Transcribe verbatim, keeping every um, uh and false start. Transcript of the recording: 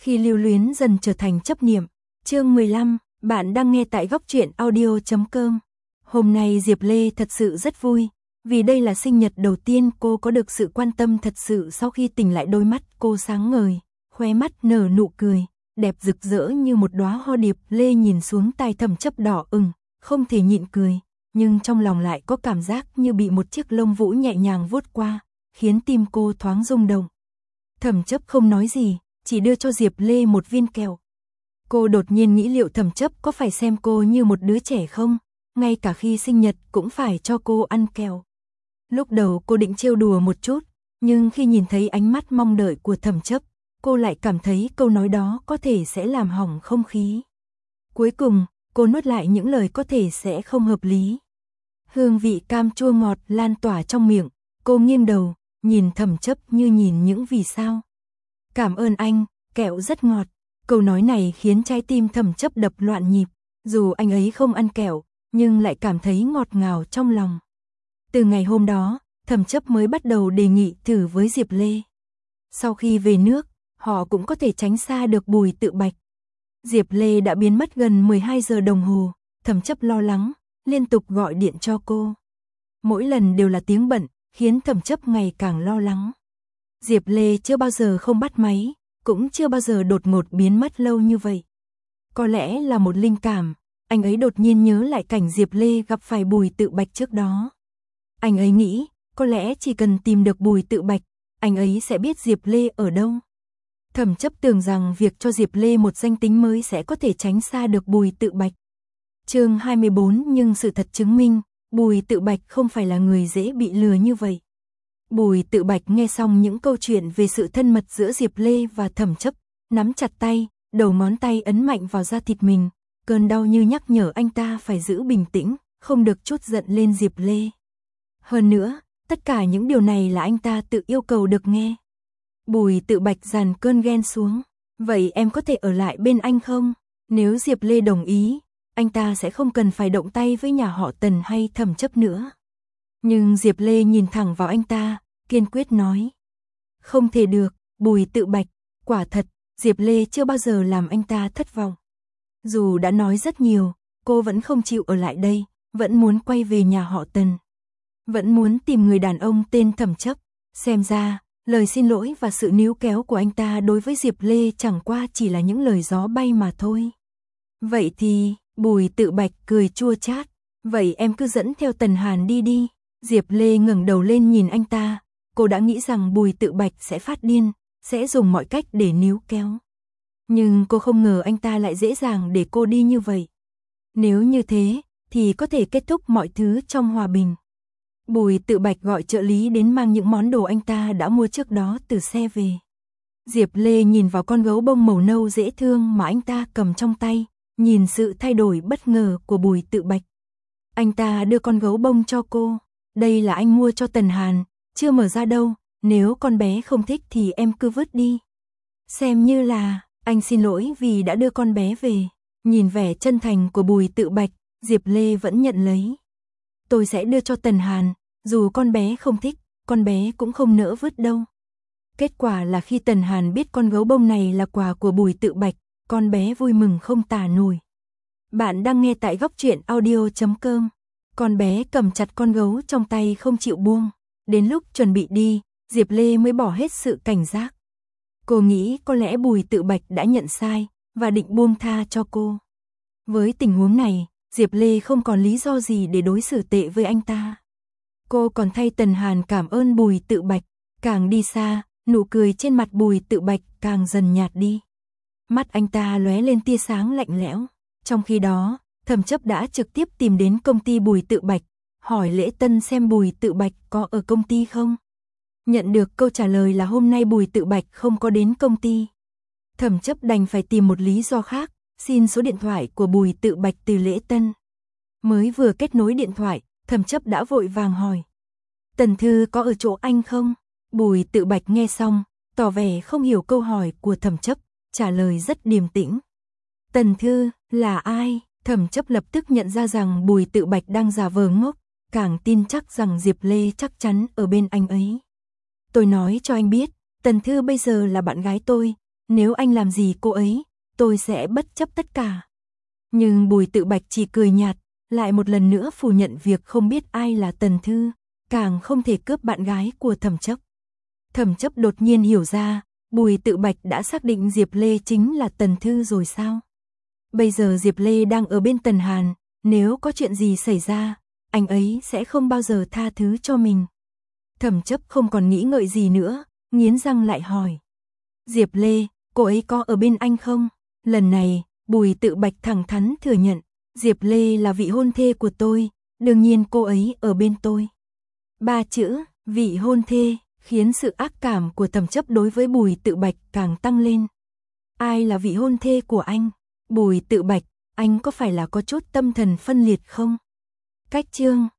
Khi lưu luyến dần trở thành chấp niệm. Chương mười lăm, bạn đang nghe tại góc truyện audio chấm com. Hôm nay Diệp Lê thật sự rất vui, vì đây là sinh nhật đầu tiên cô có được sự quan tâm thật sự. Sau khi tỉnh lại, đôi mắt cô sáng ngời, khóe mắt nở nụ cười, đẹp rực rỡ như một đóa hoa. Diệp Lê nhìn xuống tai Thẩm Chấp đỏ ửng, không thể nhịn cười, nhưng trong lòng lại có cảm giác như bị một chiếc lông vũ nhẹ nhàng vuốt qua, khiến tim cô thoáng rung động. Thẩm Chấp không nói gì, chỉ đưa cho Diệp Lê một viên kẹo. Cô đột nhiên nghĩ liệu Thẩm Chấp có phải xem cô như một đứa trẻ không, ngay cả khi sinh nhật cũng phải cho cô ăn kẹo. Lúc đầu cô định trêu đùa một chút, nhưng khi nhìn thấy ánh mắt mong đợi của Thẩm Chấp, cô lại cảm thấy câu nói đó có thể sẽ làm hỏng không khí. Cuối cùng, cô nuốt lại những lời có thể sẽ không hợp lý. Hương vị cam chua ngọt lan tỏa trong miệng, cô nghiêng đầu, nhìn Thẩm Chấp như nhìn những vì sao. Cảm ơn anh, kẹo rất ngọt. Câu nói này khiến trái tim Thẩm Chấp đập loạn nhịp, dù anh ấy không ăn kẹo, nhưng lại cảm thấy ngọt ngào trong lòng. Từ ngày hôm đó, Thẩm Chấp mới bắt đầu đề nghị thử với Diệp Lê. Sau khi về nước, họ cũng có thể tránh xa được Bùi Tự Bạch. Diệp Lê đã biến mất gần mười hai giờ đồng hồ, Thẩm Chấp lo lắng, liên tục gọi điện cho cô. Mỗi lần đều là tiếng bận, khiến Thẩm Chấp ngày càng lo lắng. Diệp Lê chưa bao giờ không bắt máy, cũng chưa bao giờ đột ngột biến mất lâu như vậy. Có lẽ là một linh cảm, anh ấy đột nhiên nhớ lại cảnh Diệp Lê gặp phải Bùi Tự Bạch trước đó. Anh ấy nghĩ, có lẽ chỉ cần tìm được Bùi Tự Bạch, anh ấy sẽ biết Diệp Lê ở đâu. Thẩm Chấp tưởng rằng việc cho Diệp Lê một danh tính mới sẽ có thể tránh xa được Bùi Tự Bạch. Chương hai mươi bốn, nhưng sự thật chứng minh, Bùi Tự Bạch không phải là người dễ bị lừa như vậy. Bùi Tự Bạch nghe xong những câu chuyện về sự thân mật giữa Diệp Lê và Thẩm Chấp, nắm chặt tay, đầu ngón tay ấn mạnh vào da thịt mình, cơn đau như nhắc nhở anh ta phải giữ bình tĩnh, không được trút giận lên Diệp Lê. Hơn nữa, tất cả những điều này là anh ta tự yêu cầu được nghe. Bùi Tự Bạch dàn cơn ghen xuống, vậy em có thể ở lại bên anh không? Nếu Diệp Lê đồng ý, anh ta sẽ không cần phải động tay với nhà họ Tần hay Thẩm Chấp nữa. Nhưng Diệp Lê nhìn thẳng vào anh ta, kiên quyết nói. Không thể được, Bùi Tự Bạch, quả thật, Diệp Lê chưa bao giờ làm anh ta thất vọng. Dù đã nói rất nhiều, cô vẫn không chịu ở lại đây, vẫn muốn quay về nhà họ Tần. Vẫn muốn tìm người đàn ông tên Thẩm Chấp. Xem ra, lời xin lỗi và sự níu kéo của anh ta đối với Diệp Lê chẳng qua chỉ là những lời gió bay mà thôi. Vậy thì, Bùi Tự Bạch cười chua chát. Vậy em cứ dẫn theo Tần Hàn đi đi. Diệp Lê ngẩng đầu lên nhìn anh ta. Cô đã nghĩ rằng Bùi Tự Bạch sẽ phát điên, sẽ dùng mọi cách để níu kéo. Nhưng cô không ngờ anh ta lại dễ dàng để cô đi như vậy. Nếu như thế, thì có thể kết thúc mọi thứ trong hòa bình. Bùi Tự Bạch gọi trợ lý đến mang những món đồ anh ta đã mua trước đó từ xe về. Diệp Lê nhìn vào con gấu bông màu nâu dễ thương mà anh ta cầm trong tay, nhìn sự thay đổi bất ngờ của Bùi Tự Bạch. Anh ta đưa con gấu bông cho cô. Đây là anh mua cho Tần Hàn, chưa mở ra đâu, nếu con bé không thích thì em cứ vứt đi. Xem như là, anh xin lỗi vì đã đưa con bé về. Nhìn vẻ chân thành của Bùi Tự Bạch, Diệp Lê vẫn nhận lấy. Tôi sẽ đưa cho Tần Hàn, dù con bé không thích, con bé cũng không nỡ vứt đâu. Kết quả là khi Tần Hàn biết con gấu bông này là quà của Bùi Tự Bạch, con bé vui mừng không tả nổi. Bạn đang nghe tại góc truyện audio chấm com. Con bé cầm chặt con gấu trong tay không chịu buông. Đến lúc chuẩn bị đi, Diệp Lê mới bỏ hết sự cảnh giác. Cô nghĩ có lẽ Bùi Tự Bạch đã nhận sai và định buông tha cho cô. Với tình huống này, Diệp Lê không còn lý do gì để đối xử tệ với anh ta. Cô còn thay Tần Hàn cảm ơn Bùi Tự Bạch. Càng đi xa, nụ cười trên mặt Bùi Tự Bạch càng dần nhạt đi. Mắt anh ta lóe lên tia sáng lạnh lẽo. Trong khi đó, Thẩm Chấp đã trực tiếp tìm đến công ty Bùi Tự Bạch, hỏi Lễ Tân xem Bùi Tự Bạch có ở công ty không. Nhận được câu trả lời là hôm nay Bùi Tự Bạch không có đến công ty. Thẩm Chấp đành phải tìm một lý do khác, xin số điện thoại của Bùi Tự Bạch từ Lễ Tân. Mới vừa kết nối điện thoại, Thẩm Chấp đã vội vàng hỏi. Tần Thư có ở chỗ anh không? Bùi Tự Bạch nghe xong, tỏ vẻ không hiểu câu hỏi của Thẩm Chấp, trả lời rất điềm tĩnh. Tần Thư, là ai? Thẩm Chấp lập tức nhận ra rằng Bùi Tự Bạch đang giả vờ ngốc, càng tin chắc rằng Diệp Lê chắc chắn ở bên anh ấy. Tôi nói cho anh biết, Tần Thư bây giờ là bạn gái tôi, nếu anh làm gì cô ấy, tôi sẽ bất chấp tất cả. Nhưng Bùi Tự Bạch chỉ cười nhạt, lại một lần nữa phủ nhận việc không biết ai là Tần Thư, càng không thể cướp bạn gái của Thẩm Chấp. Thẩm Chấp đột nhiên hiểu ra, Bùi Tự Bạch đã xác định Diệp Lê chính là Tần Thư rồi sao? Bây giờ Diệp Lê đang ở bên Tần Hàn, nếu có chuyện gì xảy ra, anh ấy sẽ không bao giờ tha thứ cho mình. Thẩm Chấp không còn nghĩ ngợi gì nữa, nghiến răng lại hỏi. Diệp Lê, cô ấy có ở bên anh không? Lần này, Bùi Tự Bạch thẳng thắn thừa nhận, Diệp Lê là vị hôn thê của tôi, đương nhiên cô ấy ở bên tôi. Ba chữ, vị hôn thê, khiến sự ác cảm của Thẩm Chấp đối với Bùi Tự Bạch càng tăng lên. Ai là vị hôn thê của anh? Bùi Tự Bạch, anh có phải là có chút tâm thần phân liệt không? Cách chương